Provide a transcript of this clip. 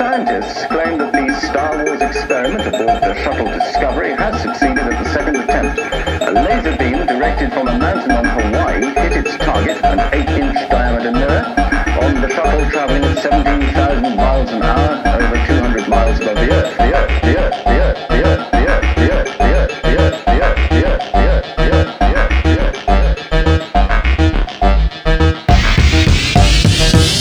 Scientists claim that the Star Wars experiment aboard the shuttle Discovery has succeeded at the second attempt. A laser beam directed from a mountain on Hawaii hit its target, an 8-inch diameter mirror, on the shuttle traveling at 17,000 miles an hour over 200 miles above the Earth. The Earth, the Earth, the Earth, the Earth, the Earth.